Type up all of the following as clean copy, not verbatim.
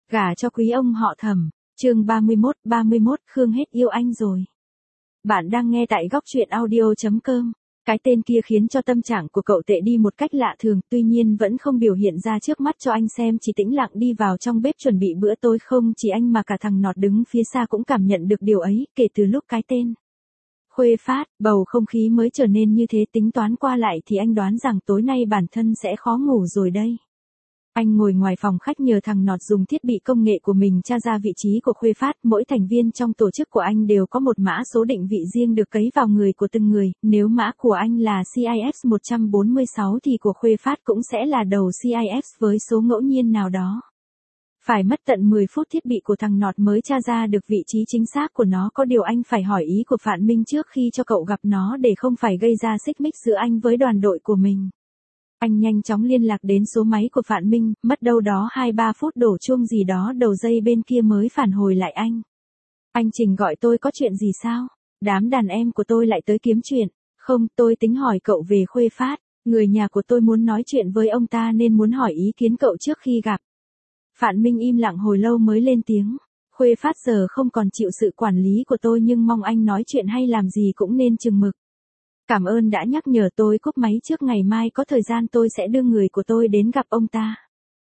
Gả cho quý ông họ Thẩm, chương 31, Khương hết yêu anh rồi. Bạn đang nghe tại góc truyện audio.com. Cái tên kia khiến cho tâm trạng của cậu tệ đi một cách lạ thường, tuy nhiên vẫn không biểu hiện ra trước mắt cho anh xem, chỉ tĩnh lặng đi vào trong bếp chuẩn bị bữa tối. Không chỉ anh mà cả thằng Nọt đứng phía xa cũng cảm nhận được điều ấy, kể từ lúc cái tên Khuê phát, bầu không khí mới trở nên như thế. Tính toán qua lại thì anh đoán rằng tối nay bản thân sẽ khó ngủ rồi đây. Anh ngồi ngoài phòng khách nhờ thằng Nọt dùng thiết bị công nghệ của mình tra ra vị trí của Khuê phát. Mỗi thành viên trong tổ chức của anh đều có một mã số định vị riêng được cấy vào người của từng người. Nếu mã của anh là CIS 146 thì của Khuê phát cũng sẽ là đầu CIS với số ngẫu nhiên nào đó. Phải mất tận 10 phút thiết bị của thằng Nọt mới tra ra được vị trí chính xác của nó. Có điều anh phải hỏi ý của Phạn Minh trước khi cho cậu gặp nó để không phải gây ra xích mích giữa anh với đoàn đội của mình. Anh nhanh chóng liên lạc đến số máy của Phạn Minh, mất đâu đó 2-3 phút đổ chuông gì đó đầu dây bên kia mới phản hồi lại anh. Anh Trình gọi tôi có chuyện gì sao? Đám đàn em của tôi lại tới kiếm chuyện. Không, tôi tính hỏi cậu về Khuê phát. Người nhà của tôi muốn nói chuyện với ông ta nên muốn hỏi ý kiến cậu trước khi gặp. Phạn Minh im lặng hồi lâu mới lên tiếng. Khuê phát giờ không còn chịu sự quản lý của tôi nhưng mong anh nói chuyện hay làm gì cũng nên chừng mực. Cảm ơn đã nhắc nhở tôi. Cúp máy trước, ngày mai có thời gian tôi sẽ đưa người của tôi đến gặp ông ta.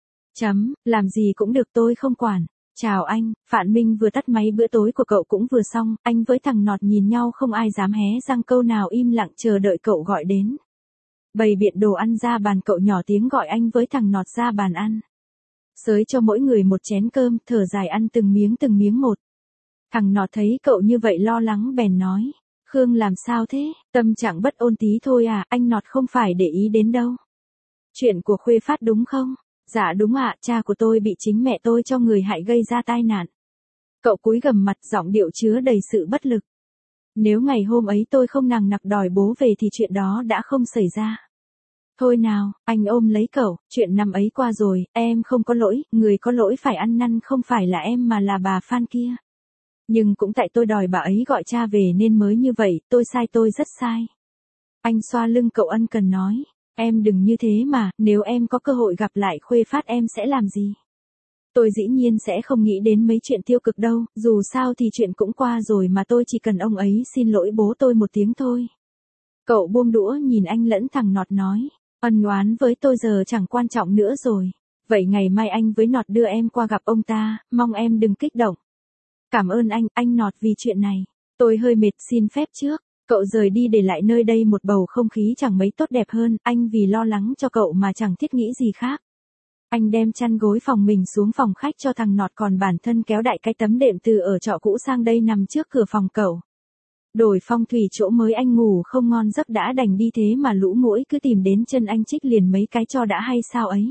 Làm gì cũng được, tôi không quản. Chào anh. Phạn Minh vừa tắt máy. Bữa tối của cậu cũng vừa xong. Anh với thằng Nọt nhìn nhau không ai dám hé răng câu nào, im lặng chờ đợi cậu gọi đến. Bày biện đồ ăn ra bàn, cậu nhỏ tiếng gọi anh với thằng Nọt ra bàn ăn. Xới cho mỗi người một chén cơm, thở dài ăn từng miếng một. Thằng Nọt thấy cậu như vậy lo lắng bèn nói. Khương làm sao thế? Tâm trạng bất ổn tí thôi à, anh Nọt không phải để ý đến đâu. Chuyện của Khuê phát đúng không? Dạ đúng ạ, cha của tôi bị chính mẹ tôi cho người hại gây ra tai nạn. Cậu cúi gằm mặt, giọng điệu chứa đầy sự bất lực. Nếu ngày hôm ấy tôi không nằng nặc đòi bố về thì chuyện đó đã không xảy ra. Thôi nào, anh ôm lấy cậu, chuyện năm ấy qua rồi, em không có lỗi, người có lỗi phải ăn năn không phải là em mà là bà Phan kia. Nhưng cũng tại tôi đòi bà ấy gọi cha về nên mới như vậy, tôi sai, tôi rất sai. Anh xoa lưng cậu ân cần nói, em đừng như thế mà, nếu em có cơ hội gặp lại Khuê phát em sẽ làm gì? Tôi dĩ nhiên sẽ không nghĩ đến mấy chuyện tiêu cực đâu, dù sao thì chuyện cũng qua rồi mà, tôi chỉ cần ông ấy xin lỗi bố tôi một tiếng thôi. Cậu buông đũa nhìn anh lẫn thằng Nọt nói, ân oán với tôi giờ chẳng quan trọng nữa rồi. Vậy ngày mai anh với Nọt đưa em qua gặp ông ta, mong em đừng kích động. Cảm ơn anh Nọt vì chuyện này. Tôi hơi mệt, xin phép trước. Cậu rời đi để lại nơi đây một bầu không khí chẳng mấy tốt đẹp hơn. Anh vì lo lắng cho cậu mà chẳng thiết nghĩ gì khác. Anh đem chăn gối phòng mình xuống phòng khách cho thằng Nọt, còn bản thân kéo đại cái tấm đệm từ ở trọ cũ sang đây nằm trước cửa phòng cậu. Đổi phong thủy chỗ mới, anh ngủ không ngon giấc đã đành đi thế mà lũ muỗi cứ tìm đến chân anh chích liền mấy cái cho đã hay sao ấy.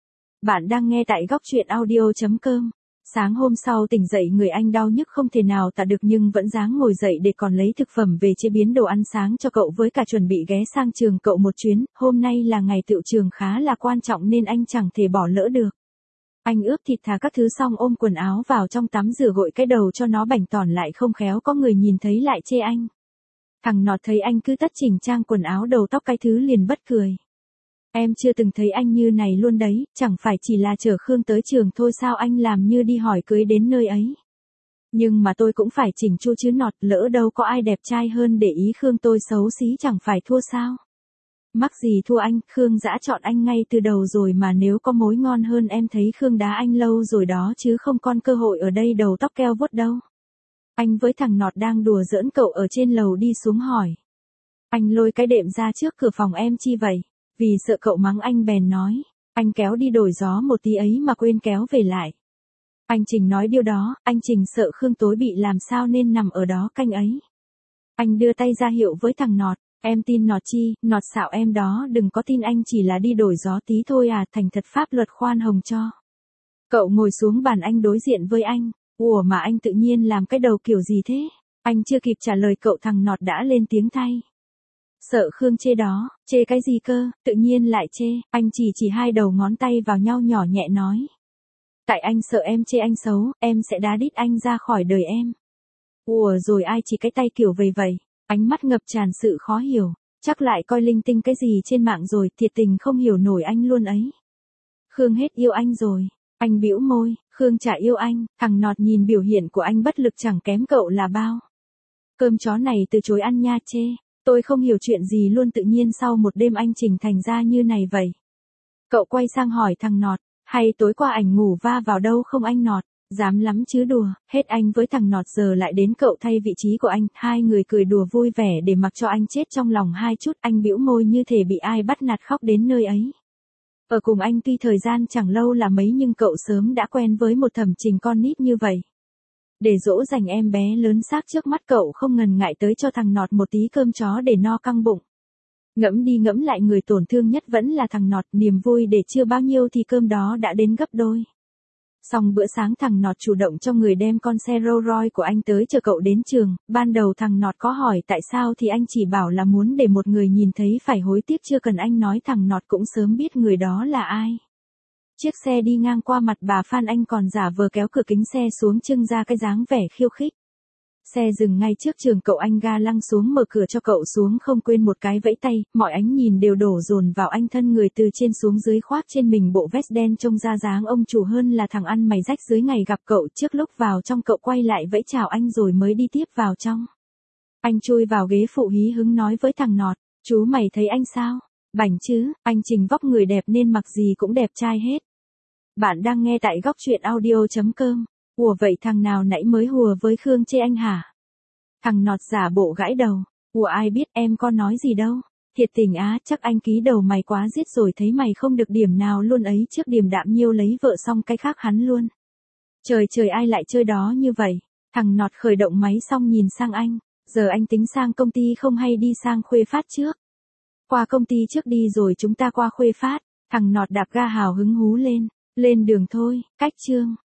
Bạn đang nghe tại góc truyện audio.com. Sáng hôm sau tỉnh dậy người anh đau nhức không thể nào tả được nhưng vẫn ráng ngồi dậy để còn lấy thực phẩm về chế biến đồ ăn sáng cho cậu với cả chuẩn bị ghé sang trường cậu một chuyến. Hôm nay là ngày tựu trường khá là quan trọng nên anh chẳng thể bỏ lỡ được. Anh ướp thịt thà các thứ xong ôm quần áo vào trong tắm rửa gội cái đầu cho nó bảnh tỏn lại, không khéo có người nhìn thấy lại chê anh. Thằng Nọt thấy anh cứ tất chỉnh trang quần áo đầu tóc cái thứ liền bất cười. Em chưa từng thấy anh như này luôn đấy, chẳng phải chỉ là chở Khương tới trường thôi sao, anh làm như đi hỏi cưới đến nơi ấy. Nhưng mà tôi cũng phải chỉnh chu chứ Nọt, lỡ đâu có ai đẹp trai hơn để ý Khương tôi xấu xí chẳng phải thua sao. Mắc gì thua anh, Khương đã chọn anh ngay từ đầu rồi mà, nếu có mối ngon hơn em thấy Khương đá anh lâu rồi đó chứ không còn cơ hội ở đây đầu tóc keo vuốt đâu. Anh với thằng Nọt đang đùa giỡn cậu ở trên lầu đi xuống hỏi. Anh lôi cái đệm ra trước cửa phòng em chi vậy? Vì sợ cậu mắng anh bèn nói, anh kéo đi đổi gió một tí ấy mà quên kéo về lại. Anh Trình nói điều đó, anh Trình sợ Khương tối bị làm sao nên nằm ở đó canh ấy. Anh đưa tay ra hiệu với thằng Nọt, em tin Nọt chi, Nọt xạo em đó, đừng có tin anh chỉ là đi đổi gió tí thôi à, thành thật pháp luật khoan hồng cho. Cậu ngồi xuống bàn anh đối diện với anh, ủa mà anh tự nhiên làm cái đầu kiểu gì thế? Anh chưa kịp trả lời cậu thằng Nọt đã lên tiếng thay. Sợ Khương chê đó, chê cái gì cơ, tự nhiên lại chê, anh chỉ hai đầu ngón tay vào nhau nhỏ nhẹ nói. Tại anh sợ em chê anh xấu, em sẽ đá đít anh ra khỏi đời em. Ủa rồi ai chỉ cái tay kiểu vậy, ánh mắt ngập tràn sự khó hiểu, chắc lại coi linh tinh cái gì trên mạng rồi, thiệt tình không hiểu nổi anh luôn ấy. Khương hết yêu anh rồi, anh bĩu môi, Khương chả yêu anh, thằng nọt nhìn biểu hiện của anh bất lực chẳng kém cậu là bao. Cơm chó này từ chối ăn nha chê. Tôi không hiểu chuyện gì luôn tự nhiên sau một đêm anh chỉnh thành ra như này vậy. Cậu quay sang hỏi thằng nọt, hay tối qua ảnh ngủ va vào đâu không anh nọt? Dám lắm chứ đùa, hết anh với thằng nọt giờ lại đến cậu thay vị trí của anh. Hai người cười đùa vui vẻ để mặc cho anh chết trong lòng hai chút. Anh bĩu môi như thể bị ai bắt nạt khóc đến nơi ấy. Ở cùng anh tuy thời gian chẳng lâu là mấy nhưng cậu sớm đã quen với một thẩm trình con nít như vậy. Để dỗ dành em bé lớn xác trước mắt cậu không ngần ngại tới cho thằng nọt một tí cơm chó để no căng bụng. Ngẫm đi ngẫm lại người tổn thương nhất vẫn là thằng nọt, niềm vui để chưa bao nhiêu thì cơm đó đã đến gấp đôi. Xong bữa sáng thằng nọt chủ động cho người đem con xe Rolls Royce của anh tới chờ cậu đến trường. Ban đầu thằng nọt có hỏi tại sao thì anh chỉ bảo là muốn để một người nhìn thấy phải hối tiếc, chưa cần anh nói thằng nọt cũng sớm biết người đó là ai. Chiếc xe đi ngang qua mặt bà Phan anh còn giả vờ kéo cửa kính xe xuống trưng ra cái dáng vẻ khiêu khích. Xe dừng ngay trước trường cậu, anh ga lăng xuống mở cửa cho cậu xuống không quên một cái vẫy tay, mọi ánh nhìn đều đổ dồn vào anh, thân người từ trên xuống dưới khoác trên mình bộ vest đen trông ra dáng ông chủ hơn là thằng ăn mày rách dưới ngày gặp cậu. Trước lúc vào trong cậu quay lại vẫy chào anh rồi mới đi tiếp vào trong. Anh chui vào ghế phụ hí hứng nói với thằng nọt, chú mày thấy anh sao? Bảnh chứ, anh Trình vóc người đẹp nên mặc gì cũng đẹp trai hết. Bạn đang nghe tại góc truyện audio.com. Ủa vậy thằng nào nãy mới hùa với Khương chê anh hả? Thằng nọt giả bộ gãi đầu. Ủa ai biết, em có nói gì đâu. Thiệt tình á, chắc anh ký đầu mày quá giết rồi, thấy mày không được điểm nào luôn ấy, trước điểm đạm nhiêu lấy vợ xong cái khác hắn luôn. Trời trời, ai lại chơi đó như vậy? Thằng nọt khởi động máy xong nhìn sang anh. Giờ anh tính sang công ty không hay đi sang Khuê Phát trước? Qua công ty trước đi rồi chúng ta qua Khuê Phát. Thằng nọt đạp ga hào hứng hú lên. Lên đường thôi, cách chương.